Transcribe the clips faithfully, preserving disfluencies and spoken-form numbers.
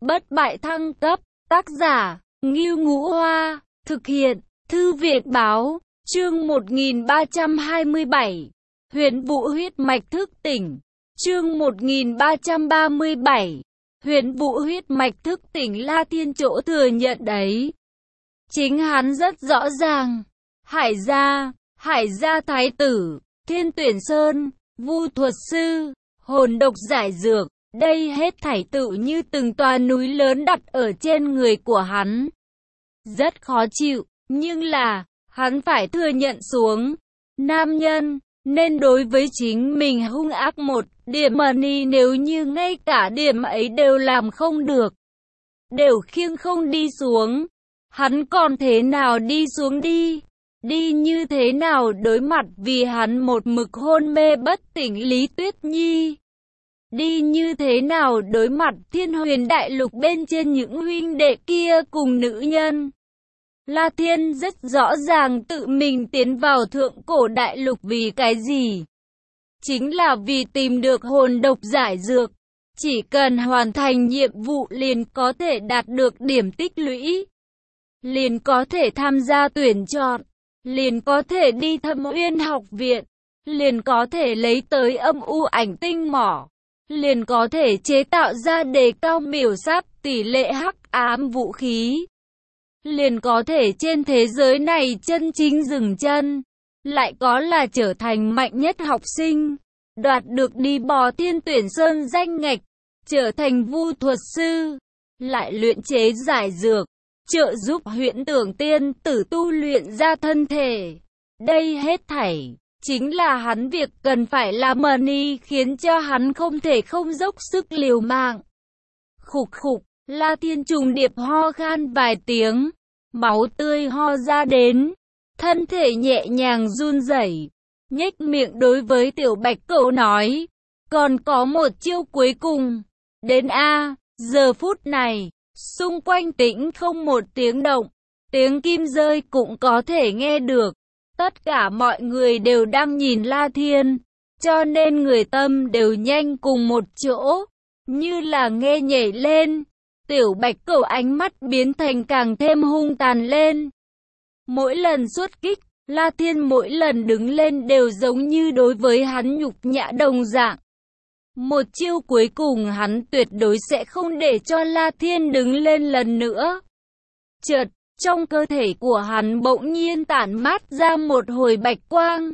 Bất bại thăng cấp, tác giả, Ngưu Ngũ Hoa, thực hiện, Thư viện Báo, chương một nghìn ba trăm hai mươi bảy, Huyền Vũ huyết mạch thức tỉnh, chương một nghìn ba trăm ba mươi bảy, Huyền Vũ huyết mạch thức tỉnh. La Thiên chỗ thừa nhận đấy. Chính hắn rất rõ ràng, Hải gia, Hải gia thái tử, Thiên Tuyển Sơn, Vu thuật sư, hồn độc giải dược, đây hết thảy tự như từng tòa núi lớn đặt ở trên người của hắn. Rất khó chịu, nhưng là, hắn phải thừa nhận xuống. Nam nhân, nên đối với chính mình hung ác một điểm mà ni nếu như ngay cả điểm ấy đều làm không được. Đều khiêng không đi xuống. Hắn còn thế nào đi xuống đi? Đi như thế nào đối mặt vì hắn một mực hôn mê bất tỉnh Lý Tuyết Nhi? Đi như thế nào đối mặt Thiên Huyền Đại Lục bên trên những huynh đệ kia cùng nữ nhân? La Thiên rất rõ ràng tự mình tiến vào thượng cổ đại lục vì cái gì? Chính là vì tìm được hồn độc giải dược. Chỉ cần hoàn thành nhiệm vụ liền có thể đạt được điểm tích lũy. Liền có thể tham gia tuyển chọn. Liền có thể đi Thâm Uyên học viện. Liền có thể lấy tới âm u ảnh tinh mỏ. Liền có thể chế tạo ra đề cao miểu sát tỷ lệ hắc ám vũ khí. Liền có thể trên thế giới này chân chính dừng chân. Lại có là trở thành mạnh nhất học sinh. Đoạt được đi bò Thiên Tuyển Sơn danh ngạch. Trở thành vu thuật sư. Lại luyện chế giải dược. Trợ giúp Huyễn Tưởng Tiên tử tu luyện ra thân thể. Đây hết thảy chính là hắn việc cần phải làm mà ni khiến cho hắn không thể không dốc sức liều mạng. Khục khục, La Thiên trùng điệp ho khan vài tiếng, máu tươi ho ra đến, thân thể nhẹ nhàng run rẩy, nhếch miệng đối với Tiểu Bạch Cẩu nói, còn có một chiêu cuối cùng, đến a. Giờ phút này, xung quanh tĩnh không một tiếng động, tiếng kim rơi cũng có thể nghe được. Tất cả mọi người đều đang nhìn La Thiên, cho nên người tâm đều nhanh cùng một chỗ, như là nghe nhảy lên. Tiểu Bạch Cẩu ánh mắt biến thành càng thêm hung tàn lên. Mỗi lần xuất kích, La Thiên mỗi lần đứng lên đều giống như đối với hắn nhục nhã đồng dạng. Một chiêu cuối cùng hắn tuyệt đối sẽ không để cho La Thiên đứng lên lần nữa. Chợt, trong cơ thể của hắn bỗng nhiên tản mát ra một hồi bạch quang.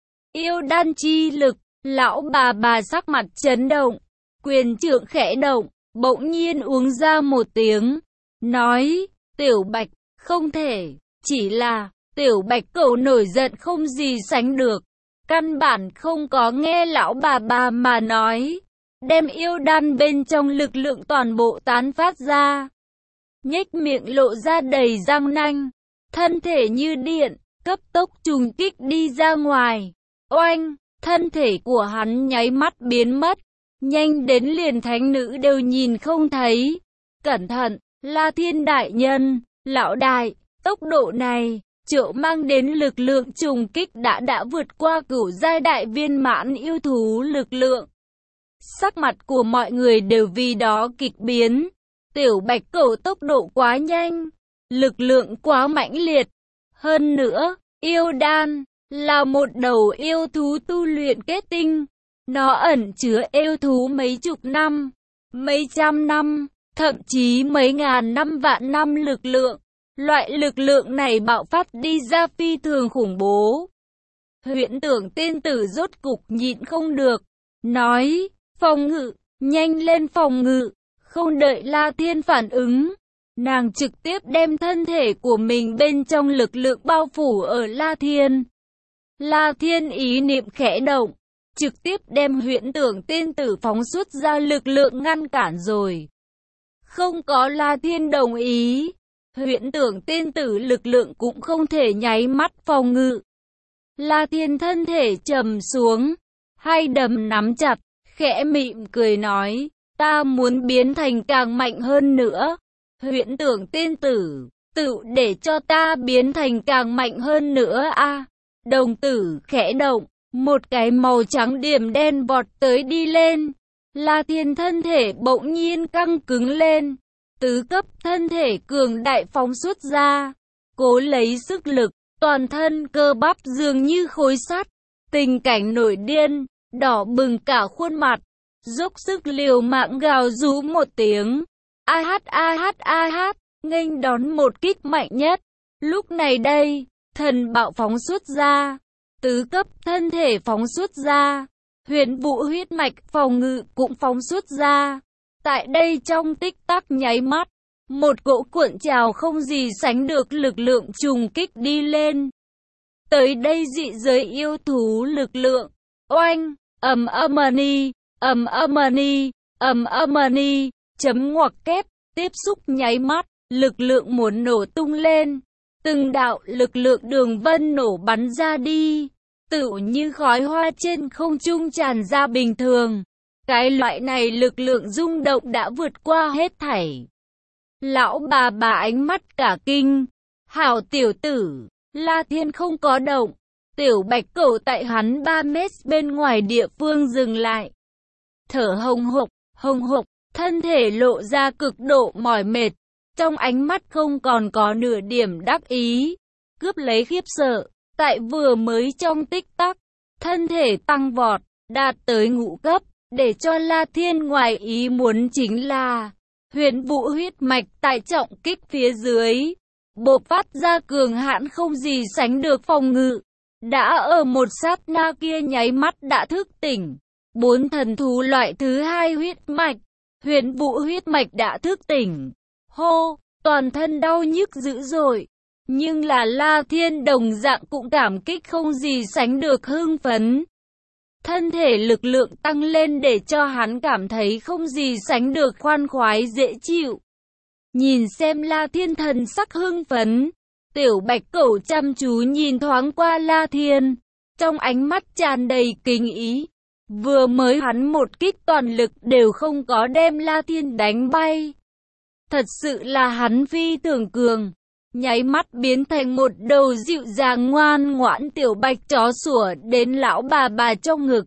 Yêu đan chi lực, lão bà bà sắc mặt chấn động, quyền trượng khẽ động, bỗng nhiên uống ra một tiếng, nói, Tiểu Bạch, không thể, chỉ là, Tiểu Bạch Cẩu nổi giận không gì sánh được, căn bản không có nghe lão bà bà mà nói, đem yêu đan bên trong lực lượng toàn bộ tán phát ra. Nhếch miệng lộ ra đầy răng nanh, thân thể như điện, cấp tốc trùng kích đi ra ngoài. Oanh, thân thể của hắn nháy mắt biến mất, nhanh đến liền thánh nữ đều nhìn không thấy. Cẩn thận, La Thiên đại nhân, lão đại, tốc độ này, triệu mang đến lực lượng trùng kích đã đã vượt qua cửu giai đại viên mãn yêu thú lực lượng. Sắc mặt của mọi người đều vì đó kịch biến. Tiểu Bạch Cẩu tốc độ quá nhanh, lực lượng quá mãnh liệt. Hơn nữa, yêu đan là một đầu yêu thú tu luyện kết tinh. Nó ẩn chứa yêu thú mấy chục năm, mấy trăm năm, thậm chí mấy ngàn năm vạn năm lực lượng. Loại lực lượng này bạo phát đi ra phi thường khủng bố. Huyễn Tưởng Tiên tử rốt cục nhịn không được, nói, phòng ngự, nhanh lên phòng ngự. Không đợi La Thiên phản ứng, nàng trực tiếp đem thân thể của mình bên trong lực lượng bao phủ ở La Thiên. La Thiên ý niệm khẽ động, trực tiếp đem Huyễn Tưởng Tiên tử phóng xuất ra lực lượng ngăn cản rồi. Không có La Thiên đồng ý, Huyễn Tưởng Tiên tử lực lượng cũng không thể nháy mắt phòng ngự. La Thiên thân thể trầm xuống, hai đấm nắm chặt, khẽ mỉm cười nói, ta muốn biến thành càng mạnh hơn nữa. Huyễn Tưởng Tiên tử, tự để cho ta biến thành càng mạnh hơn nữa a. À, đồng tử khẽ động, một cái màu trắng điểm đen vọt tới đi lên. La Thiên thân thể bỗng nhiên căng cứng lên, tứ cấp thân thể cường đại phóng xuất ra, cố lấy sức lực, toàn thân cơ bắp dường như khối sắt, tình cảnh nổi điên, đỏ bừng cả khuôn mặt, dốc sức liều mạng gào rú một tiếng, a hát a hát a hát, nghênh đón một kích mạnh nhất. Lúc này đây, thần bạo phóng xuất ra, tứ cấp thân thể phóng xuất ra, huyền vũ huyết mạch phòng ngự cũng phóng xuất ra. Tại đây trong tích tắc nháy mắt, một cỗ cuộn trào không gì sánh được lực lượng trùng kích đi lên. Tới đây dị giới yêu thú lực lượng, oanh, ầm âm-ni, ầm âm-ni, ầm âm-ni, chấm ngoặc kép, tiếp xúc nháy mắt, lực lượng muốn nổ tung lên. Từng đạo lực lượng đường vân nổ bắn ra đi, tựu như khói hoa trên không trung tràn ra bình thường. Cái loại này lực lượng rung động đã vượt qua hết thảy. Lão bà bà ánh mắt cả kinh. Hảo tiểu tử, La Thiên không có động. Tiểu bạch cẩu tại hắn ba mét bên ngoài địa phương dừng lại. Thở hồng hộc, hồng hộc, thân thể lộ ra cực độ mỏi mệt. Trong ánh mắt không còn có nửa điểm đắc ý. Cướp lấy khiếp sợ, tại vừa mới trong tích tắc, thân thể tăng vọt, đạt tới ngũ cấp. Để cho La Thiên ngoài ý muốn chính là huyền vũ huyết mạch tại trọng kích phía dưới bộc phát ra cường hãn không gì sánh được phòng ngự, đã ở một sát na kia nháy mắt đã thức tỉnh. Bốn thần thú loại thứ hai huyết mạch, huyền vũ huyết mạch đã thức tỉnh. Hô, toàn thân đau nhức dữ dội, nhưng là La Thiên đồng dạng cũng cảm kích không gì sánh được hưng phấn. Thân thể lực lượng tăng lên để cho hắn cảm thấy không gì sánh được khoan khoái dễ chịu. Nhìn xem La Thiên thần sắc hưng phấn, tiểu bạch cẩu chăm chú nhìn thoáng qua La Thiên, trong ánh mắt tràn đầy kính ý. Vừa mới hắn một kích toàn lực đều không có đem La Thiên đánh bay. Thật sự là hắn phi thường cường, nháy mắt biến thành một đầu dịu dàng ngoan ngoãn tiểu bạch chó sủa đến lão bà bà trong ngực.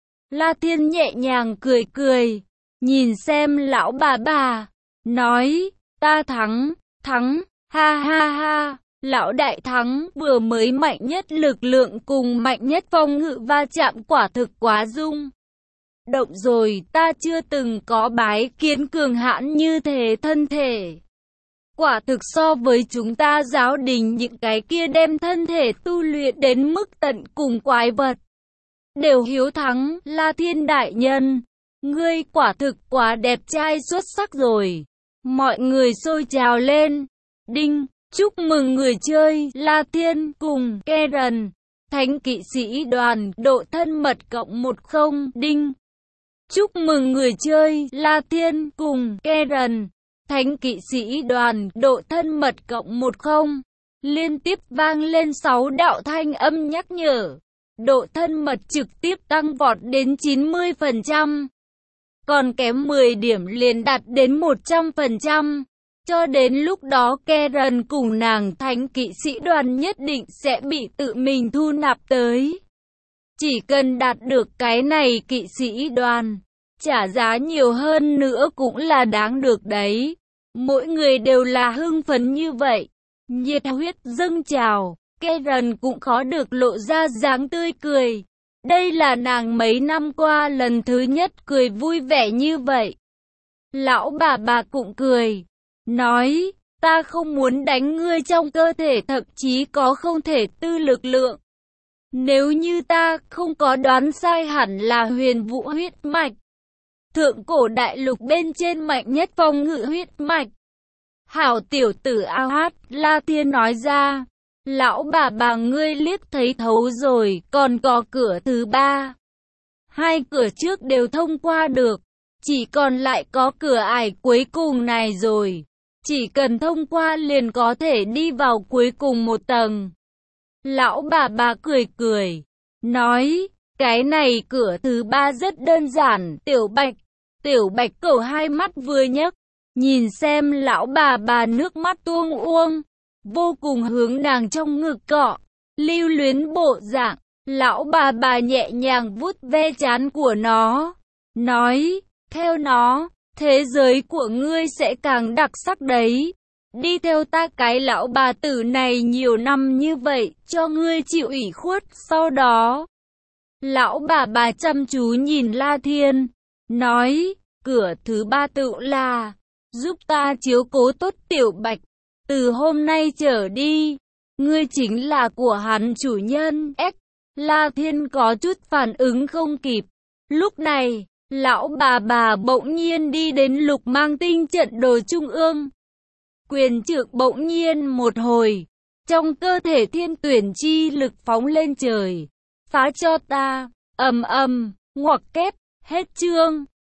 La Thiên nhẹ nhàng cười cười, nhìn xem lão bà bà, nói, ta thắng, thắng, ha ha ha, lão đại thắng, vừa mới mạnh nhất lực lượng cùng mạnh nhất phòng ngự va chạm quả thực quá rung động rồi, ta chưa từng có bái kiến cường hãn như thế thân thể. Quả thực so với chúng ta giáo đình những cái kia đem thân thể tu luyện đến mức tận cùng quái vật đều hiếu thắng. La Thiên đại nhân, ngươi quả thực quá đẹp trai xuất sắc rồi. Mọi người xôi trào lên. Đinh, chúc mừng người chơi La Thiên cùng Karen, thánh kỵ sĩ đoàn độ thân mật cộng một không. Đinh, chúc mừng người chơi La Thiên cùng Karen, thánh kỵ sĩ đoàn độ thân mật cộng một không. Liên tiếp vang lên sáu đạo thanh âm nhắc nhở. Độ thân mật trực tiếp tăng vọt đến chín mươi phần trăm. Còn kém mười điểm liền đạt đến một trăm phần trăm. Cho đến lúc đó Karen cùng nàng thánh kỵ sĩ đoàn nhất định sẽ bị tự mình thu nạp tới. Chỉ cần đạt được cái này kỵ sĩ đoàn, trả giá nhiều hơn nữa cũng là đáng được đấy. Mỗi người đều là hưng phấn như vậy, nhiệt huyết dâng trào. Karen cũng khó được lộ ra dáng tươi cười. Đây là nàng mấy năm qua lần thứ nhất cười vui vẻ như vậy. Lão bà bà cũng cười, nói, ta không muốn đánh ngươi trong cơ thể, thậm chí có không thể tư lực lượng. Nếu như ta không có đoán sai hẳn là huyền vũ huyết mạch, thượng cổ đại lục bên trên mạnh nhất phòng ngự huyết mạch. Hảo tiểu tử ao hát, La Thiên nói ra. Lão bà bà ngươi liếc thấy thấu rồi, còn có cửa thứ ba. Hai cửa trước đều thông qua được, chỉ còn lại có cửa ải cuối cùng này rồi. Chỉ cần thông qua liền có thể đi vào cuối cùng một tầng. Lão bà bà cười cười, nói, cái này cửa thứ ba rất đơn giản. Tiểu bạch, tiểu bạch cẩu hai mắt vừa nhấc, nhìn xem lão bà bà nước mắt tuông uông, vô cùng hướng nàng trong ngực cọ, lưu luyến bộ dạng. Lão bà bà nhẹ nhàng vuốt ve trán của nó, nói, theo nó, thế giới của ngươi sẽ càng đặc sắc đấy. Đi theo ta cái lão bà tử này nhiều năm như vậy, cho ngươi chịu ủy khuất, sau đó. Lão bà bà chăm chú nhìn La Thiên, nói, cửa thứ ba tự là, giúp ta chiếu cố tốt Tiểu Bạch, từ hôm nay trở đi, ngươi chính là của hắn chủ nhân. X. La Thiên có chút phản ứng không kịp. Lúc này, lão bà bà bỗng nhiên đi đến Lục Mang Tinh trận đồ trung ương. Quyền trượng bỗng nhiên một hồi, trong cơ thể thiên tuyển chi lực phóng lên trời. Phá cho ta, ầm ầm, ngoặc kép, hết chương.